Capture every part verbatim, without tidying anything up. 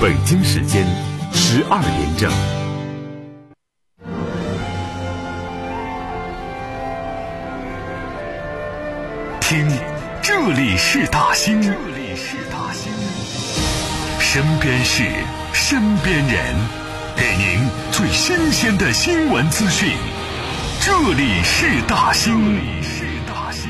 北京时间十二点整。听，这里是大兴，这里是大兴，身边事，身边人，给您最新鲜的新闻资讯。这里是大兴，这里是大兴。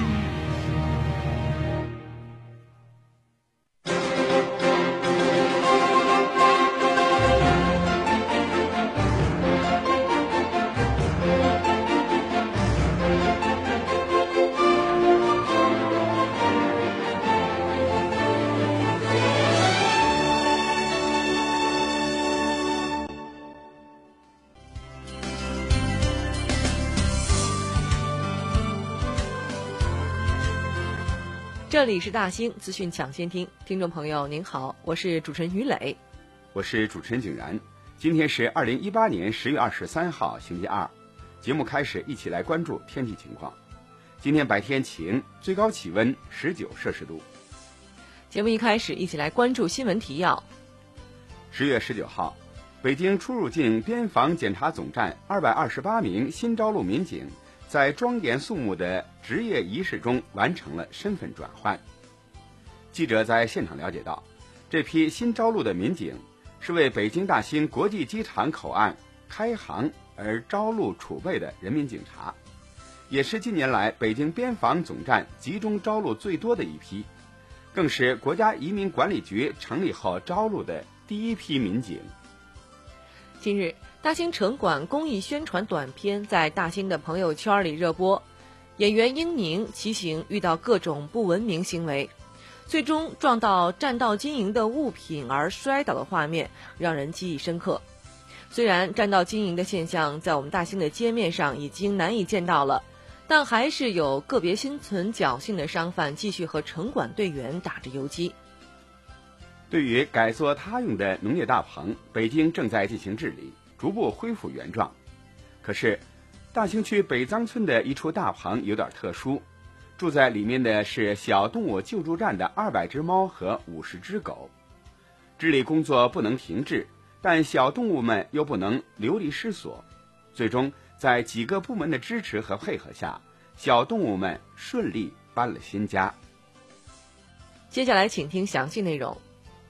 这里是大兴资讯抢先听，听众朋友您好，我是主持人于磊， 我是主持人景然。今天是二零一八年十月二十三号，星期二。节目开始，一起来关注天气情况。今天白天晴，最高气温十九摄氏度。 节目一开始，一起来关注新闻提要。 十月十九号，北京出入境边防检查总站二百二十八名新招录民警在庄严肃穆的职业仪式中完成了身份转换。记者在现场了解到，这批新招录的民警是为北京大兴国际机场口岸开航而招录储备的人民警察，也是近年来北京边防总站集中招录最多的一批，更是国家移民管理局成立后招录的第一批民警。 近日，大兴城管公益宣传短片在大兴的朋友圈里热播，演员英宁骑行遇到各种不文明行为，最终撞到占道经营的物品而摔倒的画面让人记忆深刻。虽然占道经营的现象在我们大兴的街面上已经难以见到了，但还是有个别心存侥幸的商贩继续和城管队员打着游击。 对于改作他用的农业大棚，北京正在进行治理，逐步恢复原状。可是大兴区北藏村的一处大棚有点特殊，住在里面的是小动物救助站的二百只猫和五十只狗。治理工作不能停滞，但小动物们又不能流离失所，最终在几个部门的支持和配合下，小动物们顺利搬了新家。 接下来请听详细内容。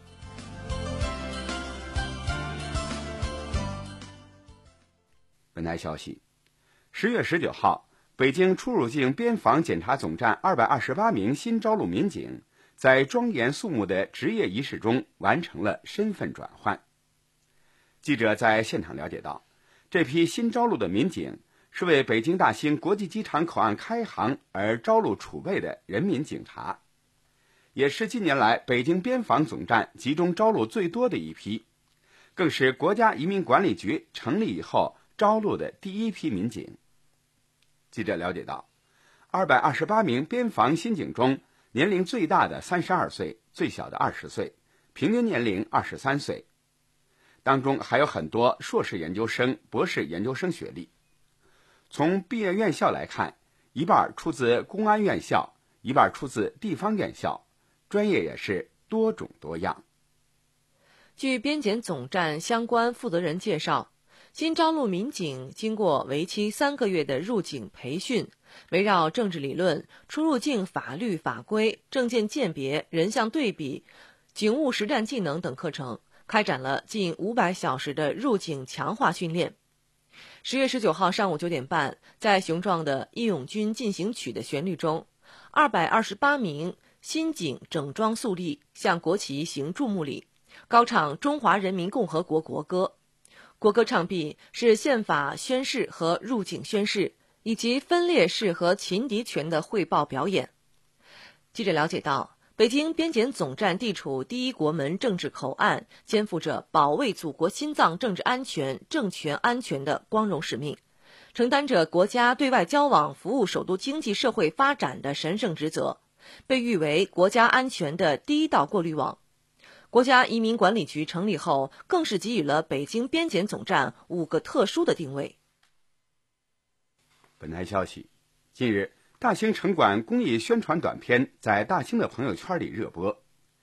本台消息，十月十九号，北京出入境边防检查总站二百二十八名新招录民警在庄严肃穆的职业仪式中完成了身份转换。记者在现场了解到，这批新招录的民警是为北京大兴国际机场口岸开航而招录储备的人民警察，也是近年来北京边防总站集中招录最多的一批，更是国家移民管理局成立以后招录的第一批民警。记者了解到，二百二十八名边防新警中，年龄最大的三十二岁，最小的二十岁，平均年龄二十三岁。当中还有很多硕士研究生、博士研究生学历。从毕业院校来看，一半出自公安院校，一半出自地方院校，专业也是多种多样。 据边检总站相关负责人介绍，新招录民警经过为期三个月的入警培训，围绕政治理论、出入境法律法规、证件鉴别、人像对比、警务实战技能等课程，开展了近五百小时的入境强化训练。十月十九号上午九点半，在雄壮的《义勇军进行曲》的旋律中，二百二十八名新警整装肃立，向国旗行注目礼，高唱中华人民共和国国歌。国歌唱毕是宪法宣誓和入境宣誓，以及分列式和擒敌权的汇报表演。记者了解到，北京边检总站地处第一国门政治口岸，肩负着保卫祖国心脏政治安全、政权安全的光荣使命，承担着国家对外交往、服务首都经济社会发展的神圣职责，被誉为国家安全的第一道过滤网。国家移民管理局成立后，更是给予了北京边检总站五个特殊的定位。 本台消息，近日，大兴城管公益宣传短片在大兴的朋友圈里热播。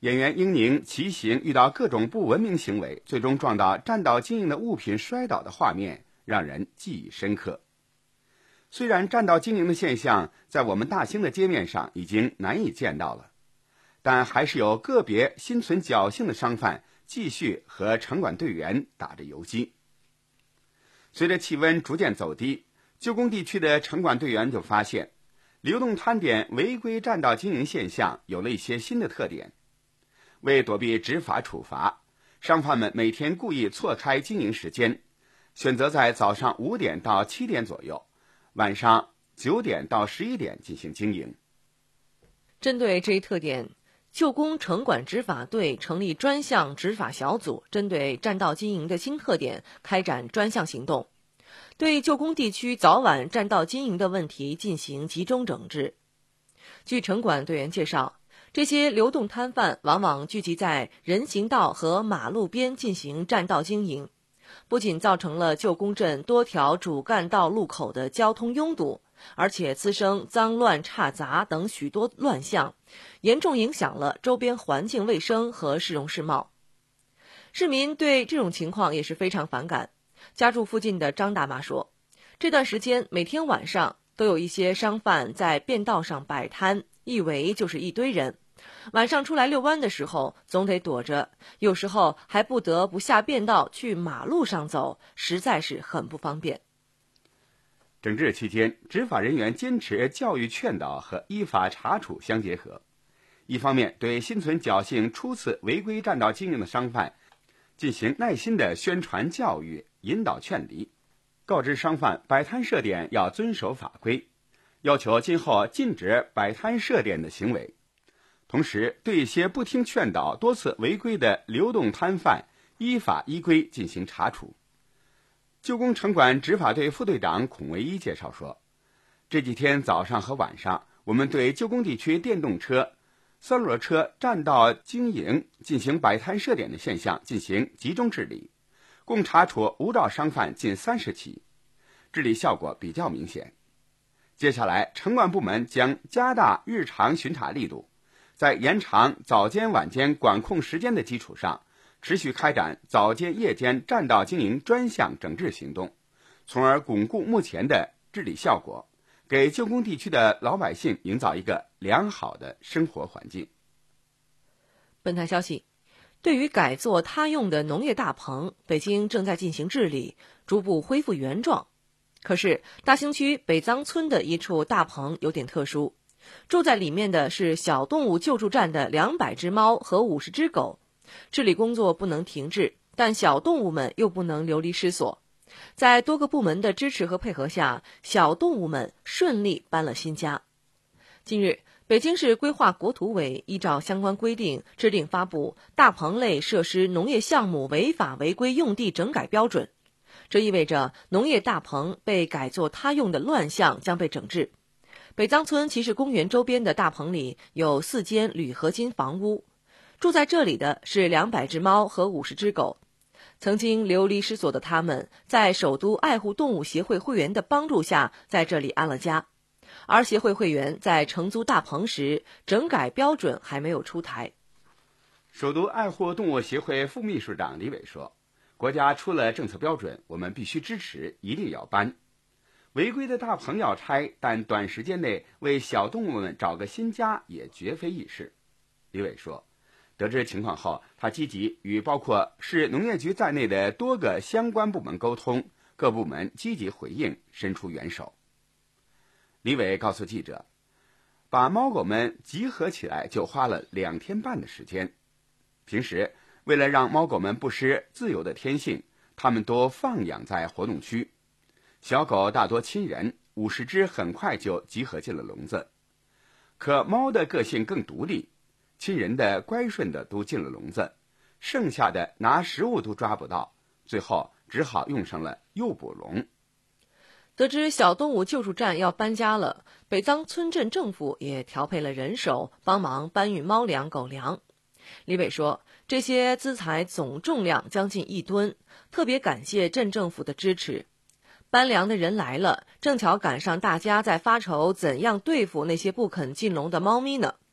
演员英宁骑行遇到各种不文明行为，最终撞到占道经营的物品摔倒的画面，让人记忆深刻。虽然占道经营的现象在我们大兴的街面上已经难以见到了，但还是有个别心存侥幸的商贩继续和城管队员打着游击。随着气温逐渐走低，旧宫地区的城管队员就发现，流动摊点违规占道经营现象有了一些新的特点。为躲避执法处罚，商贩们每天故意错开经营时间，选择在早上五点到七点左右，晚上九点到十一点进行经营。 针对这一特点，旧宫城管执法队成立专项执法小组，针对占道经营的新特点开展专项行动，对旧宫地区早晚占道经营的问题进行集中整治。据城管队员介绍，这些流动摊贩往往聚集在人行道和马路边进行占道经营，不仅造成了旧宫镇多条主干道路口的交通拥堵，而且滋生脏乱差杂等许多乱象，严重影响了周边环境卫生和市容市貌。市民对这种情况也是非常反感。家住附近的张大妈说，这段时间每天晚上都有一些商贩在便道上摆摊，一围就是一堆人，晚上出来遛弯的时候总得躲着，有时候还不得不下便道去马路上走，实在是很不方便。 整治期间，执法人员坚持教育劝导和依法查处相结合，一方面对心存侥幸初次违规占道经营的商贩进行耐心的宣传教育、引导劝离，告知商贩摆摊设点要遵守法规，要求今后禁止摆摊设点的行为。同时，对一些不听劝导、多次违规的流动摊贩依法依规进行查处。旧宫城管执法队副队长孔维一介绍说，这几天早上和晚上，我们对旧宫地区电动车、三轮车占道经营进行摆摊设点的现象进行集中治理，共查处无照商贩近三十起，治理效果比较明显。接下来，城管部门将加大日常巡查力度，在延长早间晚间管控时间的基础上，持续开展早间夜间占道经营专项整治行动，从而巩固目前的治理效果，给旧宫地区的老百姓营造一个良好的生活环境。 本台消息，对于改作他用的农业大棚，北京正在进行治理，逐步恢复原状。可是大兴区北臧村的一处大棚有点特殊，住在里面的是小动物救助站的两百只猫和五十只狗，治理工作不能停滞，但小动物们又不能流离失所。在多个部门的支持和配合下，小动物们顺利搬了新家。近日，北京市规划国土委依照相关规定制定发布大棚类设施农业项目违法违规用地整改标准，这意味着农业大棚被改作他用的乱象将被整治。北臧村骑士公园周边的大棚里有四间铝合金房屋，住在这里的是两百只猫和五十只狗。曾经流离失所的他们，在首都爱护动物协会会员的帮助下，在这里安了家。而协会会员在承租大棚时，整改标准还没有出台。 首都爱护动物协会副秘书长李伟说，国家出了政策标准，我们必须支持，一定要搬。违规的大棚要拆，但短时间内为小动物们找个新家也绝非易事。李伟说，得知情况后，他积极与包括市农业局在内的多个相关部门沟通，各部门积极回应，伸出援手。李伟告诉记者，把猫狗们集合起来就花了两天半的时间。平时为了让猫狗们不失自由的天性，它们都放养在活动区。小狗大多亲人，五十只很快就集合进了笼子。可猫的个性更独立，亲人的乖顺的都进了笼子，剩下的拿食物都抓不到，最后只好用上了诱捕笼。 得知小动物救助站要搬家了，北臧村镇政府也调配了人手帮忙搬运猫粮、狗粮。李伟说，这些资材总重量将近一吨，特别感谢镇政府的支持。搬粮的人来了，正巧赶上大家在发愁怎样对付那些不肯进笼的猫咪呢。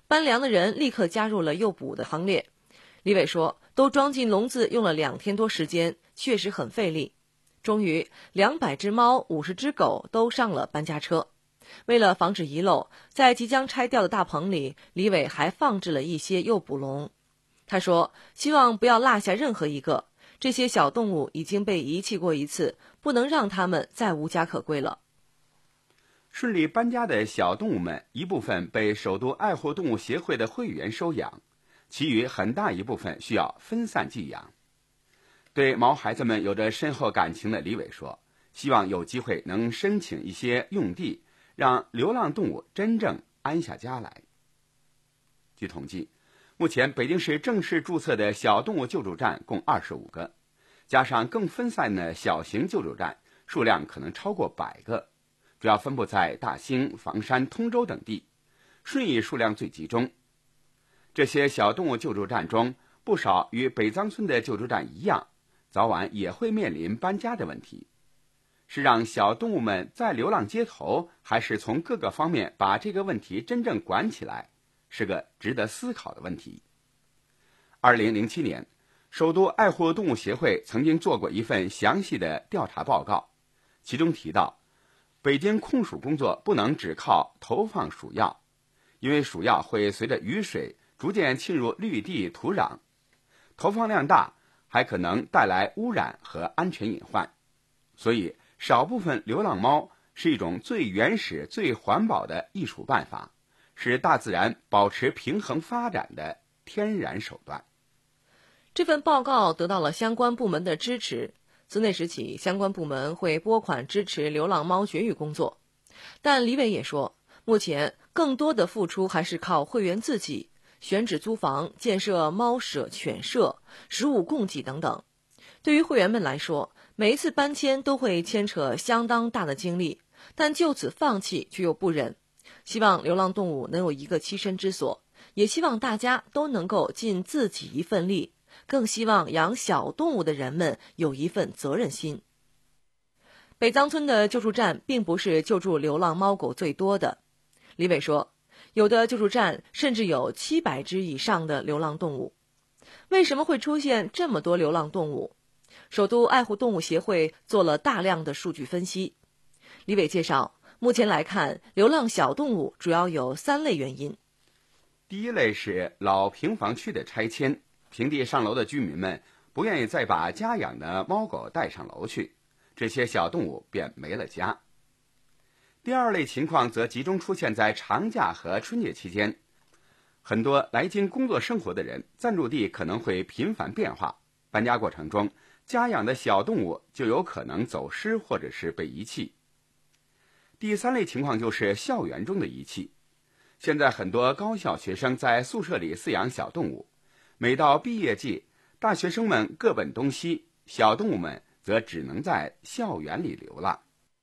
搬粮的人立刻加入了诱捕的行列。李伟说，都装进笼子用了两天多时间，确实很费力。终于两百只猫、五十只狗都上了搬家车。为了防止遗漏，在即将拆掉的大棚里，李伟还放置了一些诱捕笼。他说，希望不要落下任何一个，这些小动物已经被遗弃过一次，不能让它们再无家可归了。 顺利搬家的小动物们，一部分被首都爱护动物协会的会员收养，其余很大一部分需要分散寄养。对毛孩子们有着深厚感情的李伟说，希望有机会能申请一些用地，让流浪动物真正安下家来。据统计，目前北京市正式注册的小动物救助站共二十五个，加上更分散的小型救助站，数量可能超过百个，主要分布在大兴、房山、通州等地，顺义数量最集中。这些小动物救助站中，不少与北藏村的救助站一样，早晚也会面临搬家的问题。是让小动物们再流浪街头，还是从各个方面把这个问题真正管起来，是个值得思考的问题。二零零七年，首都爱护动物协会曾经做过一份详细的调查报告，其中提到，北京控鼠工作不能只靠投放鼠药，因为鼠药会随着雨水逐渐侵入绿地土壤，投放量大，还可能带来污染和安全隐患。所以少部分流浪猫是一种最原始、最环保的艺术办法，是大自然保持平衡发展的天然手段。 这份报告得到了相关部门的支持，自那时起，相关部门会拨款支持流浪猫绝育工作。但李伟也说，目前更多的付出还是靠会员自己，选址租房、建设猫舍、犬舍、食物供给等等。对于会员们来说，每一次搬迁都会牵扯相当大的精力，但就此放弃却又不忍。希望流浪动物能有一个栖身之所，也希望大家都能够尽自己一份力，更希望养小动物的人们有一份责任心。北藏村的救助站并不是救助流浪猫狗最多的。李伟说，有的救助站甚至有七百只以上的流浪动物。为什么会出现这么多流浪动物？首都爱护动物协会做了大量的数据分析。李伟介绍，目前来看，流浪小动物主要有三类原因。 第一类是老平房区的拆迁，平地上楼的居民们不愿意再把家养的猫狗带上楼去，这些小动物便没了家。第二类情况则集中出现在长假和春节期间，很多来京工作生活的人暂住地可能会频繁变化，搬家过程中家养的小动物就有可能走失或者是被遗弃。第三类情况就是校园中的遗弃，现在很多高校学生在宿舍里饲养小动物，每到毕业季，大学生们各奔东西，小动物们则只能在校园里流浪。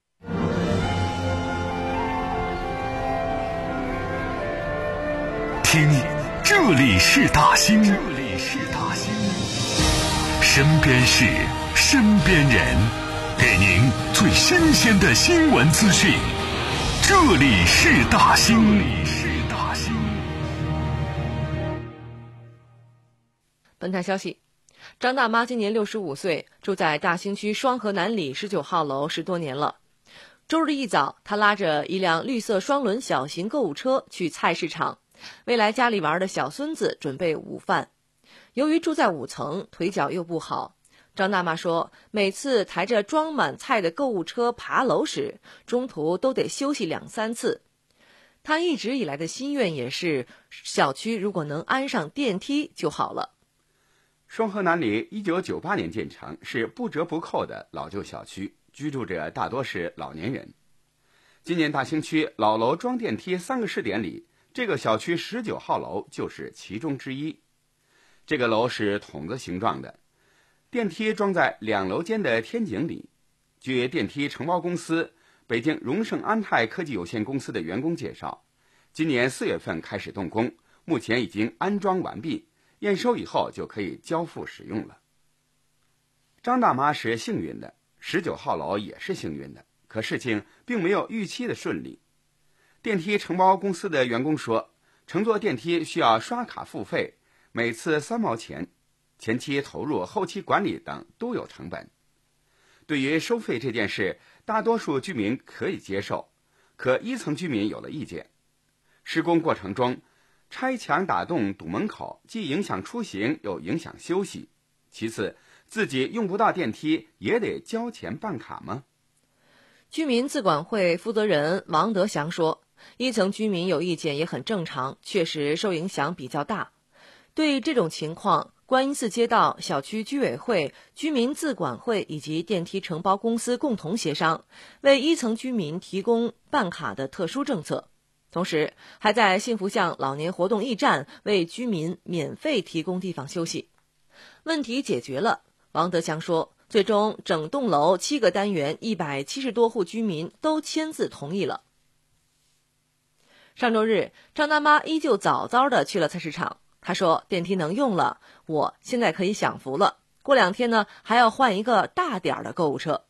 听，这里是大兴，这里是大兴，身边事，身边人，给您最新鲜的新闻资讯。这里是大兴，这里是大兴。 本台消息，张大妈今年六十五岁，住在大兴区双河南里十九号楼十多年了。周日一早，她拉着一辆绿色双轮小型购物车去菜市场，为来家里玩的小孙子准备午饭。由于住在五层，腿脚又不好，张大妈说，每次抬着装满菜的购物车爬楼时，中途都得休息两三次。她一直以来的心愿也是，小区如果能安上电梯就好了。 双河南里一九九八年建成，是不折不扣的老旧小区，居住者大多是老年人。今年大兴区老楼装电梯三个试点里，这个小区十九号楼就是其中之一。这个楼是筒子形状的，电梯装在两楼间的天井里。据电梯承包公司北京荣盛安泰科技有限公司的员工介绍，今年四月份开始动工，目前已经安装完毕，验收以后就可以交付使用了。张大妈是幸运的，十九号楼也是幸运的，可事情并没有预期的顺利。电梯承包公司的员工说， 乘坐电梯需要刷卡付费，每次三毛钱，前期投入、后期管理等都有成本。对于收费这件事，大多数居民可以接受，可一层居民有了意见。施工过程中，拆墙打洞堵门口，既影响出行又影响休息。其次，自己用不到电梯也得交钱办卡吗？ 居民自管会负责人王德祥说，一层居民有意见也很正常，确实受影响比较大。对这种情况，观音寺街道小区居委会、居民自管会以及电梯承包公司共同协商，为一层居民提供办卡的特殊政策。同时，还在幸福巷老年活动驿站为居民免费提供地方休息。问题解决了，王德祥说，最终整栋楼七个单元一百七十多户居民都签字同意了。上周日，张大妈依旧早早地去了菜市场。她说，电梯能用了，我现在可以享福了。过两天呢，还要换一个大点儿的购物车。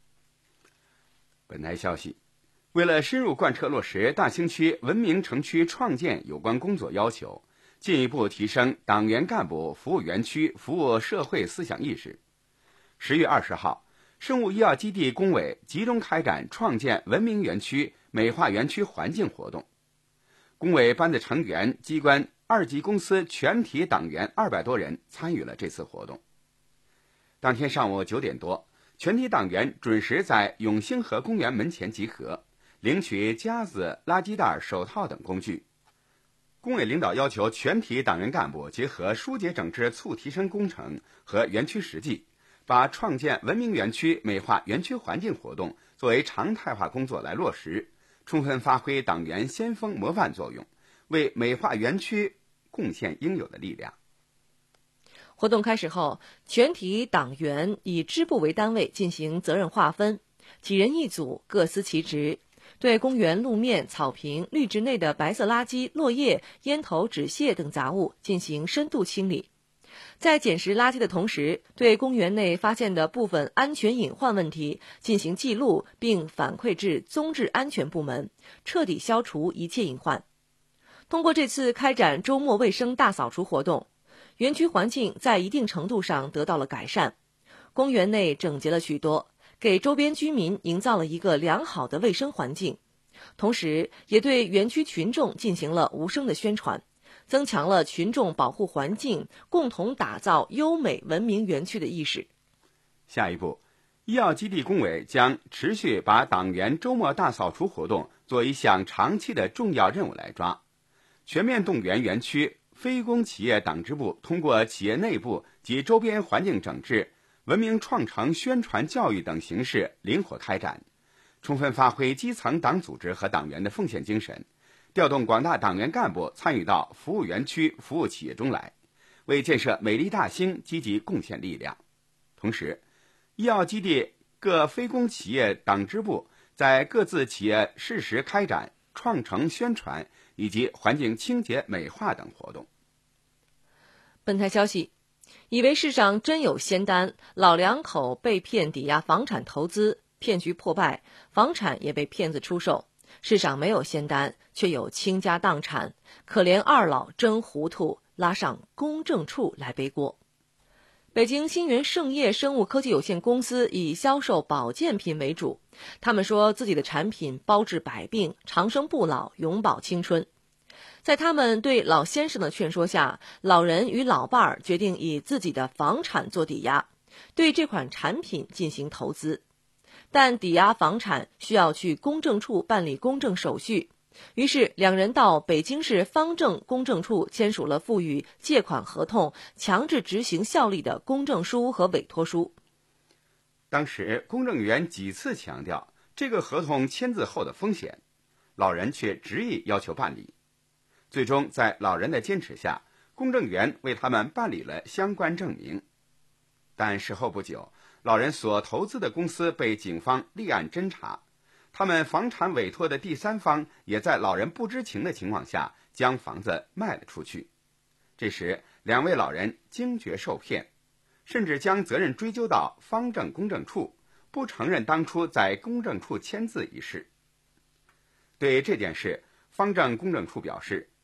本台消息，为了深入贯彻落实大兴区文明城区创建有关工作要求，进一步提升党员干部服务园区服务社会思想意识，十月二十号，生物医药基地工委集中开展创建文明园区、美化园区环境活动。工委班子成员、机关、二级公司全体党员二百多人参与了这次活动。当天上午九点多，全体党员准时在永兴河公园门前集合，领取夹子、垃圾袋、手套等工具。工委领导要求全体党员干部结合疏解整治促提升工程和园区实际，把创建文明园区、美化园区环境活动作为常态化工作来落实，充分发挥党员先锋模范作用，为美化园区贡献应有的力量。 活动开始后，全体党员以支部为单位进行责任划分，几人一组，各司其职，对公园路面、草坪、绿植内的白色垃圾、落叶、烟头、纸屑等杂物进行深度清理。在捡拾垃圾的同时，对公园内发现的部分安全隐患问题进行记录，并反馈至综治安全部门，彻底消除一切隐患。通过这次开展周末卫生大扫除活动，园区环境在一定程度上得到了改善，公园内整洁了许多，给周边居民营造了一个良好的卫生环境，同时也对园区群众进行了无声的宣传，增强了群众保护环境、共同打造优美文明园区的意识。 下一步，医药基地工委将持续把党员周末大扫除活动做一项长期的重要任务来抓，全面动员园区非公企业党支部通过企业内部及周边环境整治、文明创城宣传教育等形式灵活开展，充分发挥基层党组织和党员的奉献精神，调动广大党员干部参与到服务园区、服务企业中来，为建设美丽大兴积极贡献力量。同时，医药基地各非公企业党支部在各自企业适时开展创城宣传以及环境清洁美化等活动。 本台消息，以为世上真有仙丹，老两口被骗抵押房产投资，骗局破败，房产也被骗子出售。世上没有仙丹，却有倾家荡产，可怜二老真糊涂，拉上公证处来背锅。北京新源盛业生物科技有限公司以销售保健品为主，他们说自己的产品包治百病，长生不老，永葆青春。在他们对老先生的劝说下，老人与老伴儿决定以自己的房产做抵押，对这款产品进行投资。但抵押房产需要去公证处办理公证手续，于是两人到北京市方正公证处签署了赋予借款合同强制执行效力的公证书和委托书。 当时公证员几次强调这个合同签字后的风险，老人却执意要求办理。最终在老人的坚持下，公证员为他们办理了相关证明。但事后不久，老人所投资的公司被警方立案侦查，他们房产委托的第三方也在老人不知情的情况下将房子卖了出去。这时两位老人惊觉受骗，甚至将责任追究到方正公证处，不承认当初在公证处签字一事。对这件事，方正公证处表示，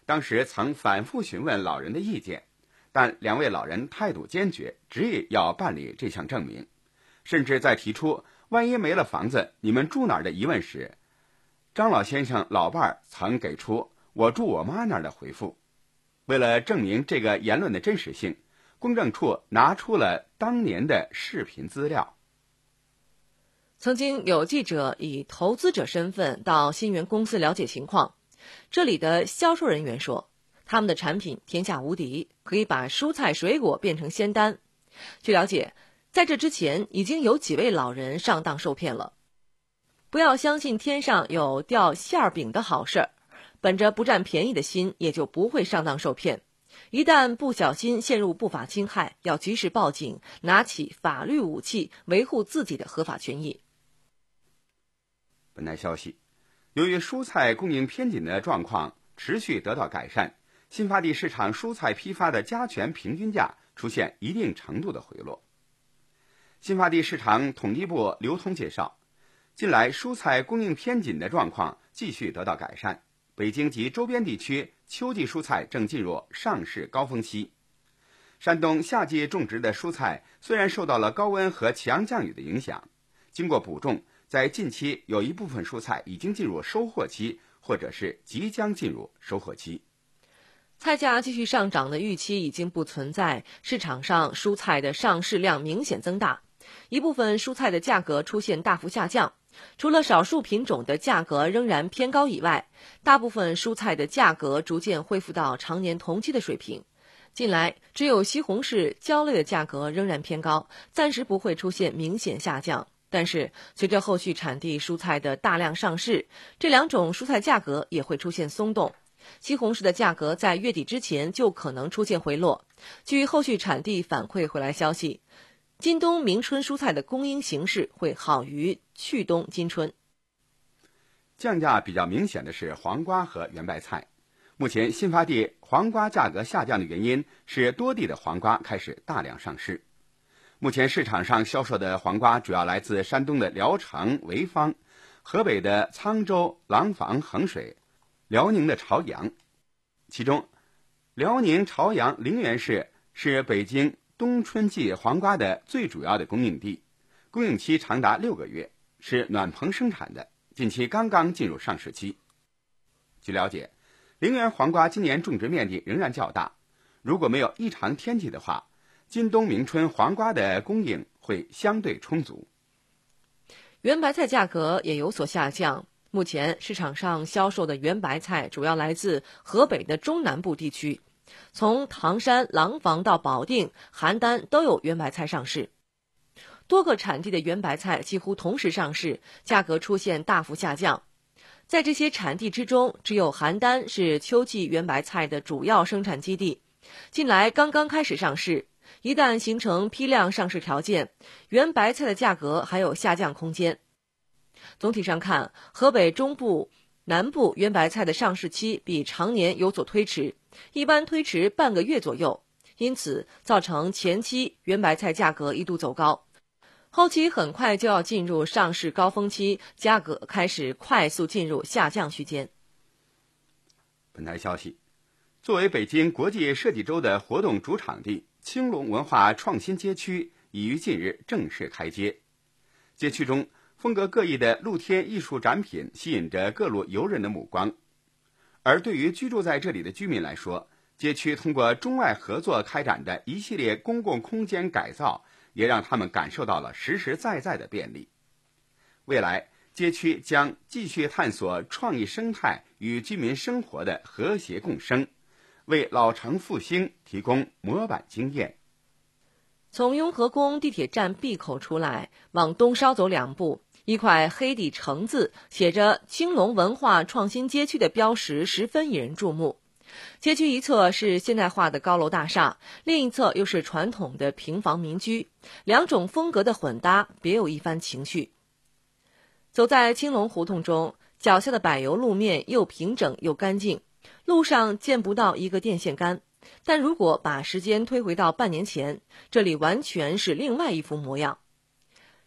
当时曾反复询问老人的意见，但两位老人态度坚决，执意要办理这项证明，甚至在提出万一没了房子你们住哪儿的疑问时，张老先生老伴儿曾给出我住我妈那儿的回复。为了证明这个言论的真实性，公证处拿出了当年的视频资料。 曾经有记者以投资者身份到新源公司了解情况，这里的销售人员说，他们的产品天下无敌，可以把蔬菜水果变成仙丹。据了解，在这之前已经有几位老人上当受骗了。不要相信天上有掉馅儿饼的好事儿，本着不占便宜的心，也就不会上当受骗。一旦不小心陷入不法侵害，要及时报警，拿起法律武器维护自己的合法权益。 本台消息，由于蔬菜供应偏紧的状况持续得到改善，新发地市场蔬菜批发的加权平均价出现一定程度的回落。新发地市场统计部流通介绍，近来蔬菜供应偏紧的状况继续得到改善，北京及周边地区秋季蔬菜正进入上市高峰期。山东夏季种植的蔬菜虽然受到了高温和强降雨的影响，经过补种，在近期有一部分蔬菜已经进入收获期，或者是即将进入收获期。 菜价继续上涨的预期已经不存在，市场上蔬菜的上市量明显增大，一部分蔬菜的价格出现大幅下降，除了少数品种的价格仍然偏高以外，大部分蔬菜的价格逐渐恢复到常年同期的水平。近来只有西红柿、椒类的价格仍然偏高，暂时不会出现明显下降。但是随着后续产地蔬菜的大量上市，这两种蔬菜价格也会出现松动。西红柿的价格在月底之前就可能出现回落。据后续产地反馈回来消息，今冬明春蔬菜的供应形势会好于去冬今春。 降价比较明显的是黄瓜和圆白菜。目前新发地黄瓜价格下降的原因是多地的黄瓜开始大量上市。目前市场上销售的黄瓜主要来自山东的聊城、潍坊，河北的沧州、廊坊、衡水，辽宁的朝阳。其中辽宁朝阳陵园市是北京冬春季黄瓜的最主要的供应地，供应期长达六个月，是暖棚生产的，近期刚刚进入上市期。据了解，陵园黄瓜今年种植面积仍然较大，如果没有异常天气的话，今冬明春黄瓜的供应会相对充足。 圆白菜价格也有所下降，目前市场上销售的圆白菜主要来自河北的中南部地区，从唐山、廊坊到保定、邯郸都有圆白菜上市。多个产地的圆白菜几乎同时上市，价格出现大幅下降。在这些产地之中，只有邯郸是秋季圆白菜的主要生产基地，近来刚刚开始上市。一旦形成批量上市条件，圆白菜的价格还有下降空间。总体上看，河北中部、南部圆白菜的上市期比常年有所推迟，一般推迟半个月左右，因此造成前期圆白菜价格一度走高，后期很快就要进入上市高峰期，价格开始快速进入下降区间。 本台消息，作为北京国际设计周的活动主场地，青龙文化创新街区已于近日正式开街。街区中风格各异的露天艺术展品吸引着各路游人的目光，而对于居住在这里的居民来说，街区通过中外合作开展的一系列公共空间改造，也让他们感受到了实实在在的便利。未来街区将继续探索创意生态与居民生活的和谐共生，为老城复兴提供模板经验。 从雍和宫地铁站 B 口出来，往东稍走两步，一块黑底橙字写着青龙文化创新街区的标识十分引人注目。街区一侧是现代化的高楼大厦，另一侧又是传统的平房民居，两种风格的混搭别有一番情趣。走在青龙胡同中，脚下的柏油路面又平整又干净，路上见不到一个电线杆，但如果把时间推回到半年前，这里完全是另外一副模样。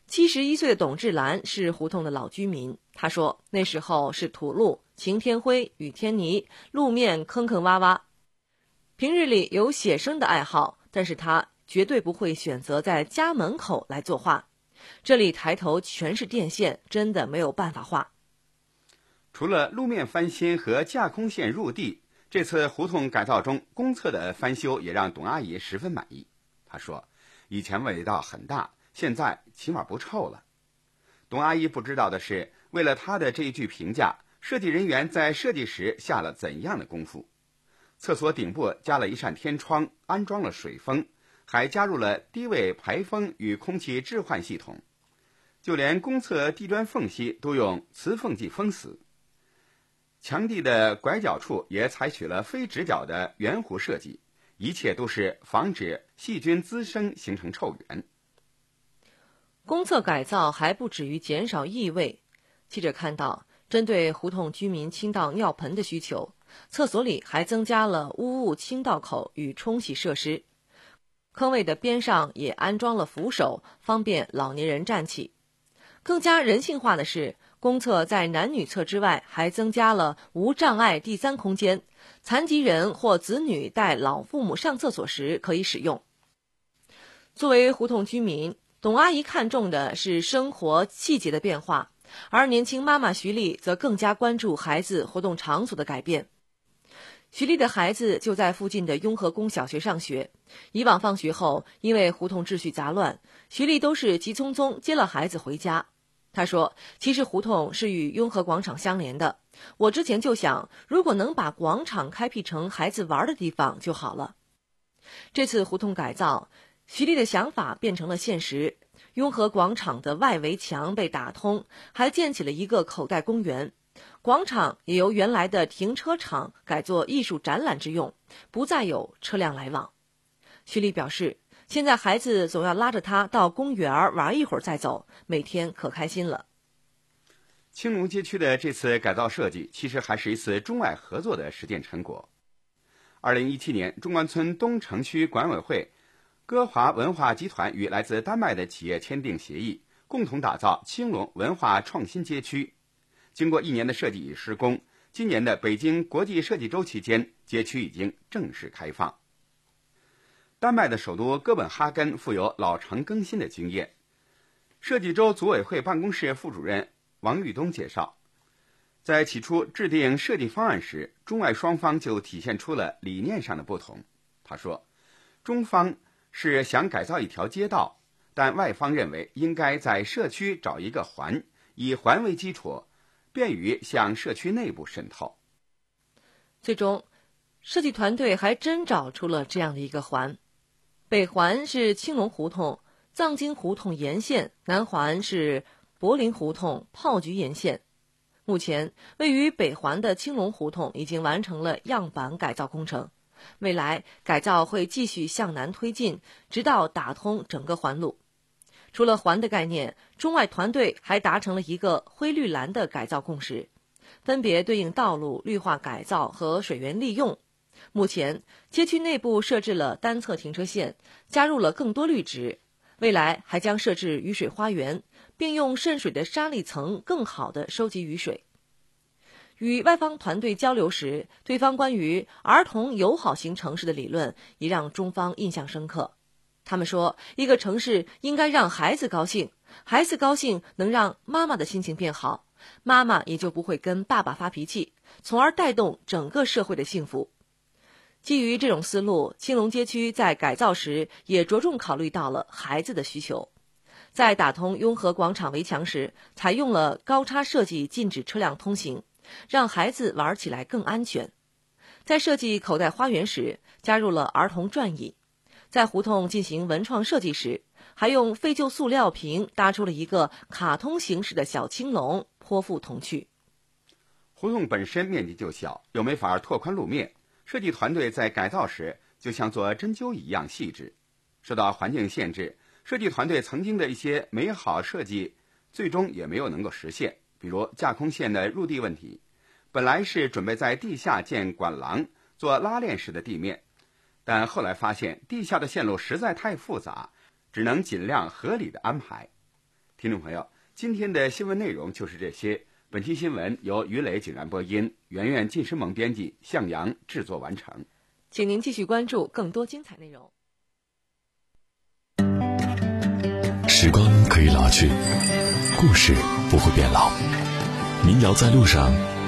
七十一岁的董志兰是胡同的老居民，他说那时候是土路，晴天灰，雨天泥，路面坑坑洼洼。平日里有写生的爱好，但是他绝对不会选择在家门口来作画。这里抬头全是电线，真的没有办法画。 除了路面翻新和架空线入地，这次胡同改造中公厕的翻修也让董阿姨十分满意。她说，以前味道很大，现在起码不臭了。董阿姨不知道的是，为了她的这一句评价，设计人员在设计时下了怎样的功夫。厕所顶部加了一扇天窗，安装了水封，还加入了低位排风与空气置换系统，就连公厕地砖缝隙都用磁缝剂封死。墙壁的拐角处也采取了非直角的圆弧设计，一切都是防止细菌滋生形成臭源。 公厕改造还不止于减少异味，记者看到，针对胡同居民倾倒尿盆的需求，厕所里还增加了污物倾倒口与冲洗设施，坑位的边上也安装了扶手，方便老年人站起。更加人性化的是，公厕在男女厕之外还增加了无障碍第三空间，残疾人或子女带老父母上厕所时可以使用。作为胡同居民，董阿姨看重的是生活细节的变化，而年轻妈妈徐丽则更加关注孩子活动场所的改变。徐丽的孩子就在附近的雍和宫小学上学，以往放学后因为胡同秩序杂乱，徐丽都是急匆匆接了孩子回家。他说，其实胡同是与雍和广场相连的，我之前就想，如果能把广场开辟成孩子玩的地方就好了。这次胡同改造，徐丽的想法变成了现实，雍和广场的外围墙被打通，还建起了一个口袋公园，广场也由原来的停车场改作艺术展览之用，不再有车辆来往。徐丽表示，现在孩子总要拉着他到公园玩一会儿再走，每天可开心了。 青龙街区的这次改造设计其实还是一次中外合作的实践成果。二零一七年，中关村东城区管委会、歌华文化集团与来自丹麦的企业签订协议，共同打造青龙文化创新街区。经过一年的设计与施工，今年的北京国际设计周期间，街区已经正式开放。丹麦的首都哥本哈根富有老城更新的经验。设计周组委会办公室副主任王玉东介绍，在起初制定设计方案时，中外双方就体现出了理念上的不同。他说，中方是想改造一条街道，但外方认为应该在社区找一个环，以环为基础，便于向社区内部渗透。 最终，设计团队还真找出了这样的一个环。北环是青龙胡同、藏经胡同沿线，南环是柏林胡同、炮局沿线。目前，位于北环的青龙胡同已经完成了样板改造工程，未来改造会继续向南推进，直到打通整个环路。除了环的概念，中外团队还达成了一个灰绿蓝的改造共识，分别对应道路绿化改造和水源利用。目前，街区内部设置了单侧停车线，加入了更多绿植，未来还将设置雨水花园，并用渗水的沙砾层更好地收集雨水。与外方团队交流时，对方关于儿童友好型城市的理论也让中方印象深刻。他们说，一个城市应该让孩子高兴，孩子高兴能让妈妈的心情变好，妈妈也就不会跟爸爸发脾气，从而带动整个社会的幸福。基于这种思路，青龙街区在改造时也着重考虑到了孩子的需求。在打通雍和广场围墙时，采用了高差设计，禁止车辆通行，让孩子玩起来更安全。在设计口袋花园时，加入了儿童转椅。在胡同进行文创设计时，还用废旧塑料瓶搭出了一个卡通形式的小青龙，颇富童趣。 胡同本身面积就小，又没法拓宽路面，设计团队在改造时就像做针灸一样细致。受到环境限制，设计团队曾经的一些美好设计最终也没有能够实现，比如架空线的入地问题。本来是准备在地下建管廊，做拉链式的地面，但后来发现地下的线路实在太复杂，只能尽量合理的安排。 听众朋友，今天的新闻内容就是这些。本期新闻由于磊井然播音，圆圆晋诗萌编辑，向阳制作完成。 请您继续关注更多精彩内容。 时光可以老去，故事不会变老。民谣在路上，